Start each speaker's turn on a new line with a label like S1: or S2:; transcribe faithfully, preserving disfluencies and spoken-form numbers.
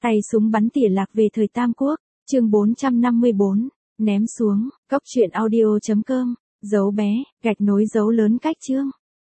S1: Tay súng bắn tỉa lạc về thời Tam Quốc, chương bốn trăm năm mươi bốn, ném xuống, cốc truyện audio chấm com, dấu bé, gạch nối dấu lớn cách chương.